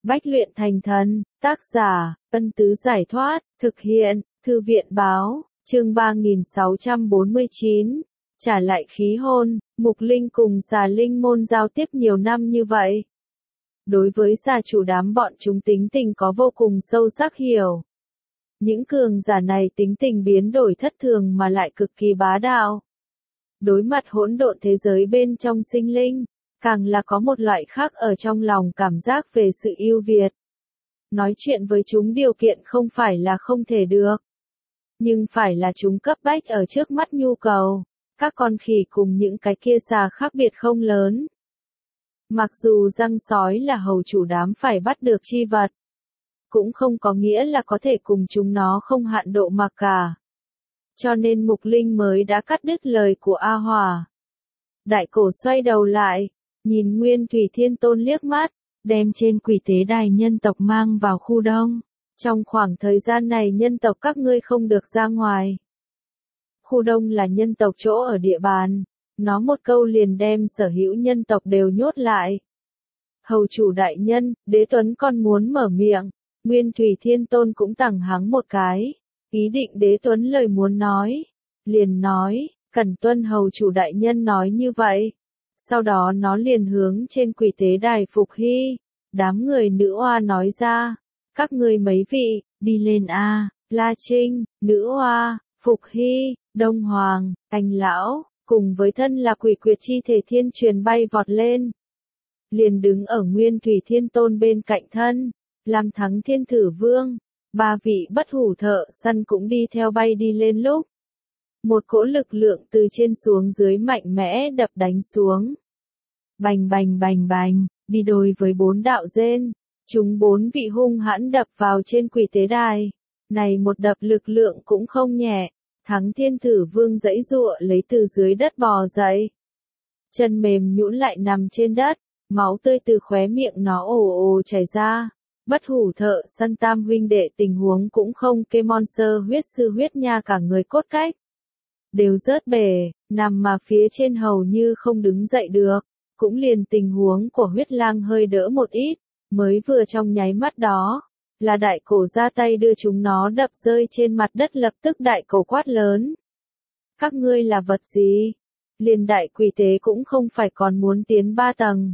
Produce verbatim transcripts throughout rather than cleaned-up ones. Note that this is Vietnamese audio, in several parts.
Bách luyện thành thần, tác giả, Ân Tứ Giải Thoát, thực hiện, Thư viện Báo, chương ba nghìn sáu trăm bốn mươi chín, trả lại khí hôn. Mục Linh cùng Xà Linh môn giao tiếp nhiều năm như vậy. Đối với xà chủ đám bọn chúng tính tình có vô cùng sâu sắc hiểu. Những cường giả này tính tình biến đổi thất thường mà lại cực kỳ bá đạo. Đối mặt hỗn độn thế giới bên trong sinh linh, càng là có một loại khác ở trong lòng cảm giác về sự ưu việt. Nói chuyện với chúng điều kiện không phải là không thể được, nhưng phải là chúng cấp bách ở trước mắt nhu cầu. Các con khỉ cùng những cái kia xà khác biệt không lớn. Mặc dù răng sói là hầu chủ đám phải bắt được chi vật, cũng không có nghĩa là có thể cùng chúng nó không hạn độ mà cả. Cho nên Mục Linh mới đã cắt đứt lời của A Hỏa. Đại cổ xoay đầu lại, nhìn Nguyên Thủy Thiên Tôn liếc mắt, đem trên quỷ tế đài nhân tộc mang vào khu đông. Trong khoảng thời gian này nhân tộc các ngươi không được ra ngoài. Khu đông là nhân tộc chỗ ở địa bàn, nó một câu liền đem sở hữu nhân tộc đều nhốt lại. Hầu chủ đại nhân, Đế Tuấn con muốn mở miệng, Nguyên Thủy Thiên Tôn cũng tằng hắng một cái, ý định Đế Tuấn lời muốn nói, liền nói, cần tuân hầu chủ đại nhân nói như vậy. Sau đó nó liền hướng trên quỷ tế đài Phục Hy, đám người nữ oa nói ra, các ngươi mấy vị, đi lên a, La Trinh, nữ oa, Phục Hy, Đông Hoàng, Anh Lão, cùng với thân là quỷ quyệt chi thể thiên truyền bay vọt lên. Liền đứng ở Nguyên Thủy Thiên Tôn bên cạnh thân, làm thắng thiên thử vương, ba vị bất hủ thợ săn cũng đi theo bay đi lên lúc. Một cỗ lực lượng từ trên xuống dưới mạnh mẽ đập đánh xuống. Bành bành bành bành, đi đôi với bốn đạo rên, chúng bốn vị hung hãn đập vào trên quỷ tế đài. Này một đập lực lượng cũng không nhẹ. Thắng thiên thử vương giãy giụa lấy từ dưới đất bò dậy. Chân mềm nhũn lại nằm trên đất, máu tươi từ khóe miệng nó ồ ồ chảy ra. Bất hủ thợ săn tam huynh đệ tình huống cũng không kê monster huyết sư huyết nha cả người cốt cách. Đều rớt bể, nằm mà phía trên hầu như không đứng dậy được. Cũng liền tình huống của huyết lang hơi đỡ một ít, mới vừa trong nháy mắt đó. Là đại cổ ra tay đưa chúng nó đập rơi trên mặt đất, lập tức đại cổ quát lớn. Các ngươi là vật gì? Liền đại quỷ tế cũng không phải còn muốn tiến ba tầng.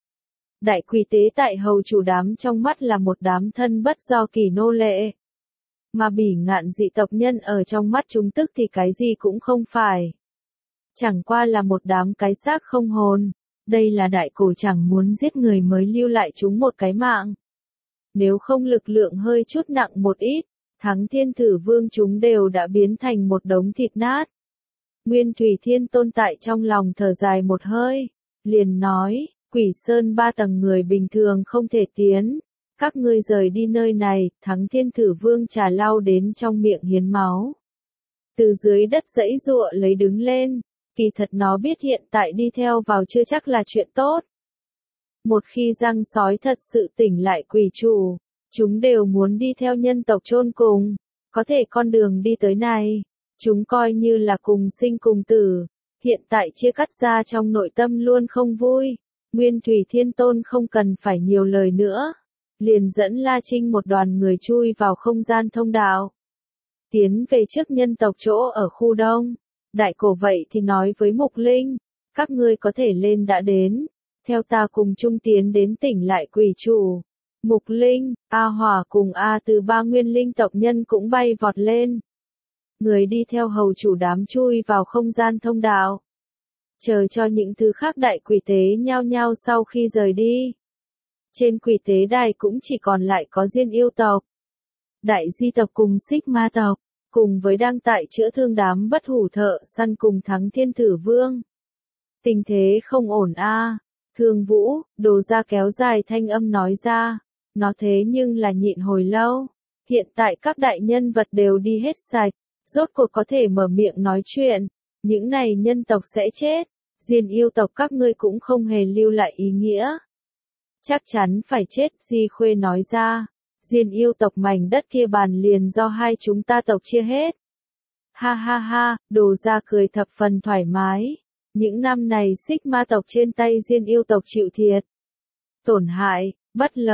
Đại quỷ tế tại hầu chủ đám trong mắt là một đám thân bất do kỳ nô lệ. Mà bỉ ngạn dị tộc nhân ở trong mắt chúng tức thì cái gì cũng không phải. Chẳng qua là một đám cái xác không hồn. Đây là đại cổ chẳng muốn giết người mới lưu lại chúng một cái mạng. Nếu không lực lượng hơi chút nặng một ít, thắng thiên thử vương chúng đều đã biến thành một đống thịt nát. Nguyên Thủy Thiên Tôn tại trong lòng thở dài một hơi, liền nói, quỷ sơn ba tầng người bình thường không thể tiến. Các ngươi rời đi nơi này, thắng thiên thử vương trà lau đến trong miệng hiến máu. Từ dưới đất giãy giụa lấy đứng lên, kỳ thật nó biết hiện tại đi theo vào chưa chắc là chuyện tốt. Một khi răng sói thật sự tỉnh lại quỷ chủ, chúng đều muốn đi theo nhân tộc chôn cùng, có thể con đường đi tới này, chúng coi như là cùng sinh cùng tử, hiện tại chia cắt ra trong nội tâm luôn không vui. Nguyên Thủy Thiên Tôn không cần phải nhiều lời nữa, liền dẫn La Trinh một đoàn người chui vào không gian thông đạo, tiến về trước nhân tộc chỗ ở khu đông. Đại cổ vậy thì nói với Mục Linh, các ngươi có thể lên đã đến. Theo ta cùng chung tiến đến tỉnh lại quỷ chủ. Mục Linh, A Hỏa cùng A từ ba nguyên linh tộc nhân cũng bay vọt lên. Người đi theo hầu chủ đám chui vào không gian thông đạo. Chờ cho những thứ khác đại quỷ tế nhao nhao sau khi rời đi. Trên quỷ tế đài cũng chỉ còn lại có Diên yêu tộc, Đại di tộc cùng Xích ma tộc, cùng với đang tại chữa thương đám bất hủ thợ săn cùng thắng thiên thử vương. Tình thế không ổn a. Thương Vũ, đồ ra kéo dài thanh âm nói ra, nó thế nhưng là nhịn hồi lâu, hiện tại các đại nhân vật đều đi hết sạch, rốt cuộc có thể mở miệng nói chuyện, những này nhân tộc sẽ chết, Diên yêu tộc các ngươi cũng không hề lưu lại ý nghĩa. Chắc chắn phải chết, Di Khuê nói ra, Diên yêu tộc mảnh đất kia bàn liền do hai chúng ta tộc chia hết. Ha ha ha, đồ ra cười thập phần thoải mái. Những năm này Xích ma tộc trên tay Diên yêu tộc chịu thiệt, tổn hại, bất lợi,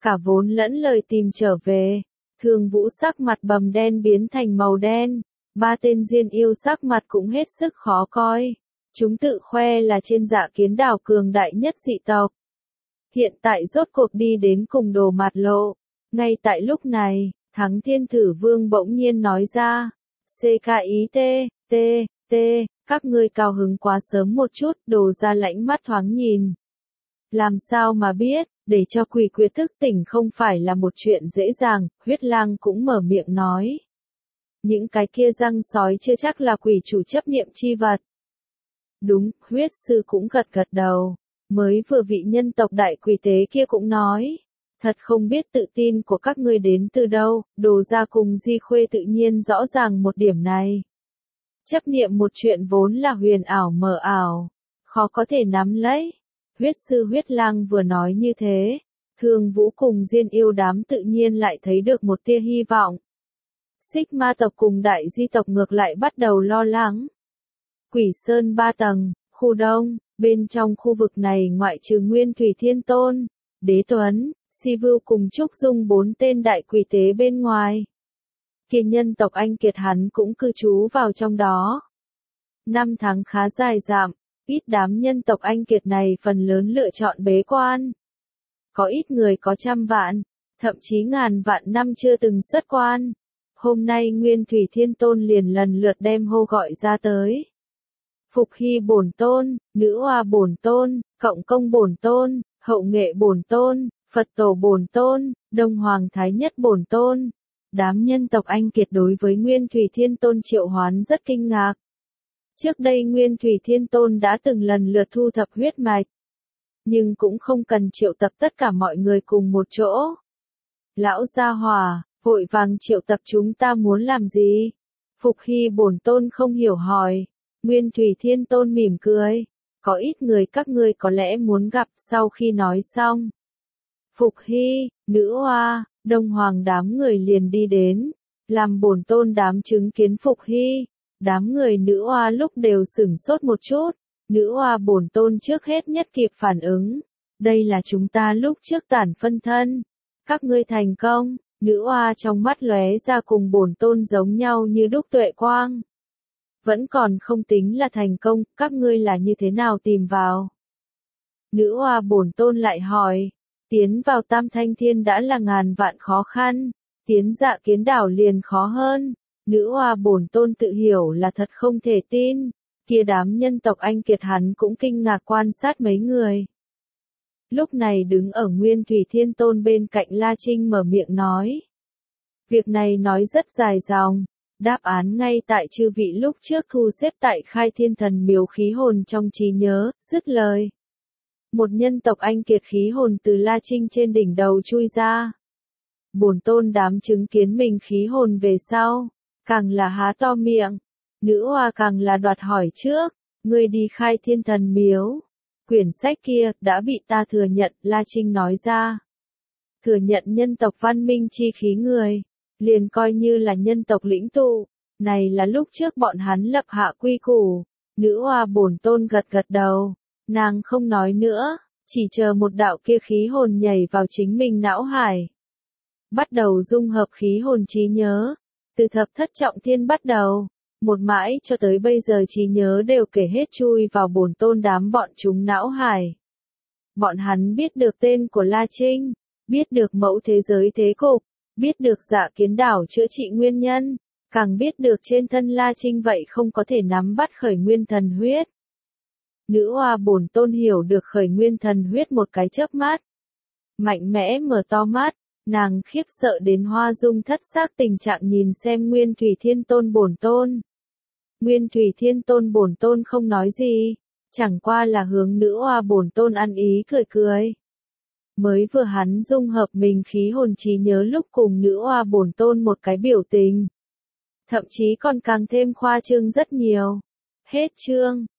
cả vốn lẫn lời tìm trở về. Thường Vũ sắc mặt bầm đen biến thành màu đen, ba tên diên yêu sắc mặt cũng hết sức khó coi. Chúng tự khoe là trên Dạ Kiến Đảo cường đại nhất dị tộc. Hiện tại rốt cuộc đi đến cùng Đồ Mạt Lộ. Ngay tại lúc này, Thắng Thiên Thử Vương bỗng nhiên nói ra, xê ca i tê, tê, tê, các ngươi cao hứng quá sớm một chút, Đồ ra lãnh mắt thoáng nhìn. Làm sao mà biết, để cho quỷ quyệt thức tỉnh không phải là một chuyện dễ dàng, Huyết Lang cũng mở miệng nói. Những cái kia răng sói chưa chắc là quỷ chủ chấp niệm chi vật. Đúng, huyết sư cũng gật gật đầu. Mới vừa vị nhân tộc đại quỷ tế kia cũng nói. Thật không biết tự tin của các ngươi đến từ đâu, Đồ ra cùng Di Khuê tự nhiên rõ ràng một điểm này. Chấp niệm một chuyện vốn là huyền ảo mờ ảo, khó có thể nắm lấy. Huyết sư Huyết Lang vừa nói như thế, Thường Vũ cùng Diên yêu đám tự nhiên lại thấy được một tia hy vọng. Xích Ma tộc cùng Đại Di tộc ngược lại bắt đầu lo lắng. Quỷ Sơn ba tầng, khu đông, bên trong khu vực này ngoại trừ Nguyên Thủy Thiên Tôn, Đế Tuấn, Si Vưu cùng Trúc Dung bốn tên đại quỷ tế bên ngoài. Kia nhân tộc Anh Kiệt hắn cũng cư trú vào trong đó. Năm tháng khá dài dặm, ít đám nhân tộc Anh Kiệt này phần lớn lựa chọn bế quan. Có ít người có trăm vạn, thậm chí ngàn vạn năm chưa từng xuất quan. Hôm nay Nguyên Thủy Thiên Tôn liền lần lượt đem hô gọi ra tới. Phục Hy Bổn Tôn, Nữ Hoa Bổn Tôn, Cộng Công Bổn Tôn, Hậu Nghệ Bổn Tôn, Phật Tổ Bổn Tôn, Đông Hoàng Thái Nhất Bổn Tôn. Đám nhân tộc Anh Kiệt đối với Nguyên Thủy Thiên Tôn triệu hoán rất kinh ngạc. Trước đây Nguyên Thủy Thiên Tôn đã từng lần lượt thu thập huyết mạch. Nhưng cũng không cần triệu tập tất cả mọi người cùng một chỗ. Lão gia hỏa, vội vàng triệu tập chúng ta muốn làm gì? Phục Hy Bổn Tôn không hiểu hỏi. Nguyên Thủy Thiên Tôn mỉm cười. Có ít người các ngươi có lẽ muốn gặp sau khi nói xong. Phục Hy, Nữ Hoa, Đông Hoàng đám người liền đi đến. Làm Bổn Tôn đám chứng kiến Phục Hy. Đám người Nữ Hoa lúc đều sửng sốt một chút. Nữ Hoa Bổn Tôn trước hết nhất kịp phản ứng. Đây là chúng ta lúc trước tản phân thân. Các ngươi thành công. Nữ Hoa trong mắt lóe ra cùng Bổn Tôn giống nhau như đúc tuệ quang. Vẫn còn không tính là thành công, các ngươi là như thế nào tìm vào? Nữ Hoa Bổn Tôn lại hỏi, tiến vào Tam Thanh Thiên đã là ngàn vạn khó khăn, tiến Dạ Kiến Đảo liền khó hơn. Nữ Hoa Bổn Tôn tự hiểu là thật không thể tin, kia đám nhân tộc Anh Kiệt hắn cũng kinh ngạc quan sát mấy người. Lúc này đứng ở Nguyên Thủy Thiên Tôn bên cạnh La Trinh mở miệng nói. Việc này nói rất dài dòng. Đáp án ngay tại chư vị lúc trước thu xếp tại Khai Thiên Thần Miếu khí hồn trong trí nhớ, dứt lời. Một nhân tộc Anh Kiệt khí hồn từ La Trinh trên đỉnh đầu chui ra. Bổn Tôn đám chứng kiến mình khí hồn về sau, càng là há to miệng. Nữ Hoa càng là đoạt hỏi trước, ngươi đi Khai Thiên Thần Miếu. Quyển sách kia đã bị ta thừa nhận, La Trinh nói ra. Thừa nhận nhân tộc văn minh chi khí người. Liền coi như là nhân tộc lĩnh tụ, này là lúc trước bọn hắn lập hạ quy củ. Nữ Hoa Bổn Tôn gật gật đầu, nàng không nói nữa, chỉ chờ một đạo kia khí hồn nhảy vào chính mình não hải. Bắt đầu dung hợp khí hồn trí nhớ, từ thập thất trọng thiên bắt đầu, một mãi cho tới bây giờ trí nhớ đều kể hết chui vào Bổn Tôn đám bọn chúng não hải. Bọn hắn biết được tên của La Trinh, biết được mẫu thế giới thế cục. Biết được Dạ Kiến Đảo chữa trị nguyên nhân, càng biết được trên thân La Trinh vậy không có thể nắm bắt khởi nguyên thần huyết. Nữ Hoa Bổn Tôn hiểu được khởi nguyên thần huyết một cái chớp mắt. Mạnh mẽ mở to mắt, nàng khiếp sợ đến hoa dung thất xác tình trạng nhìn xem Nguyên Thủy Thiên Tôn Bổn Tôn. Nguyên Thủy Thiên Tôn Bổn Tôn không nói gì, chẳng qua là hướng Nữ Hoa Bổn Tôn ăn ý cười cười. Mới vừa hắn dung hợp mình khí hồn trí nhớ lúc cùng Nữ Hoa Bổn Tôn một cái biểu tình. Thậm chí còn càng thêm khoa trương rất nhiều. Hết chương.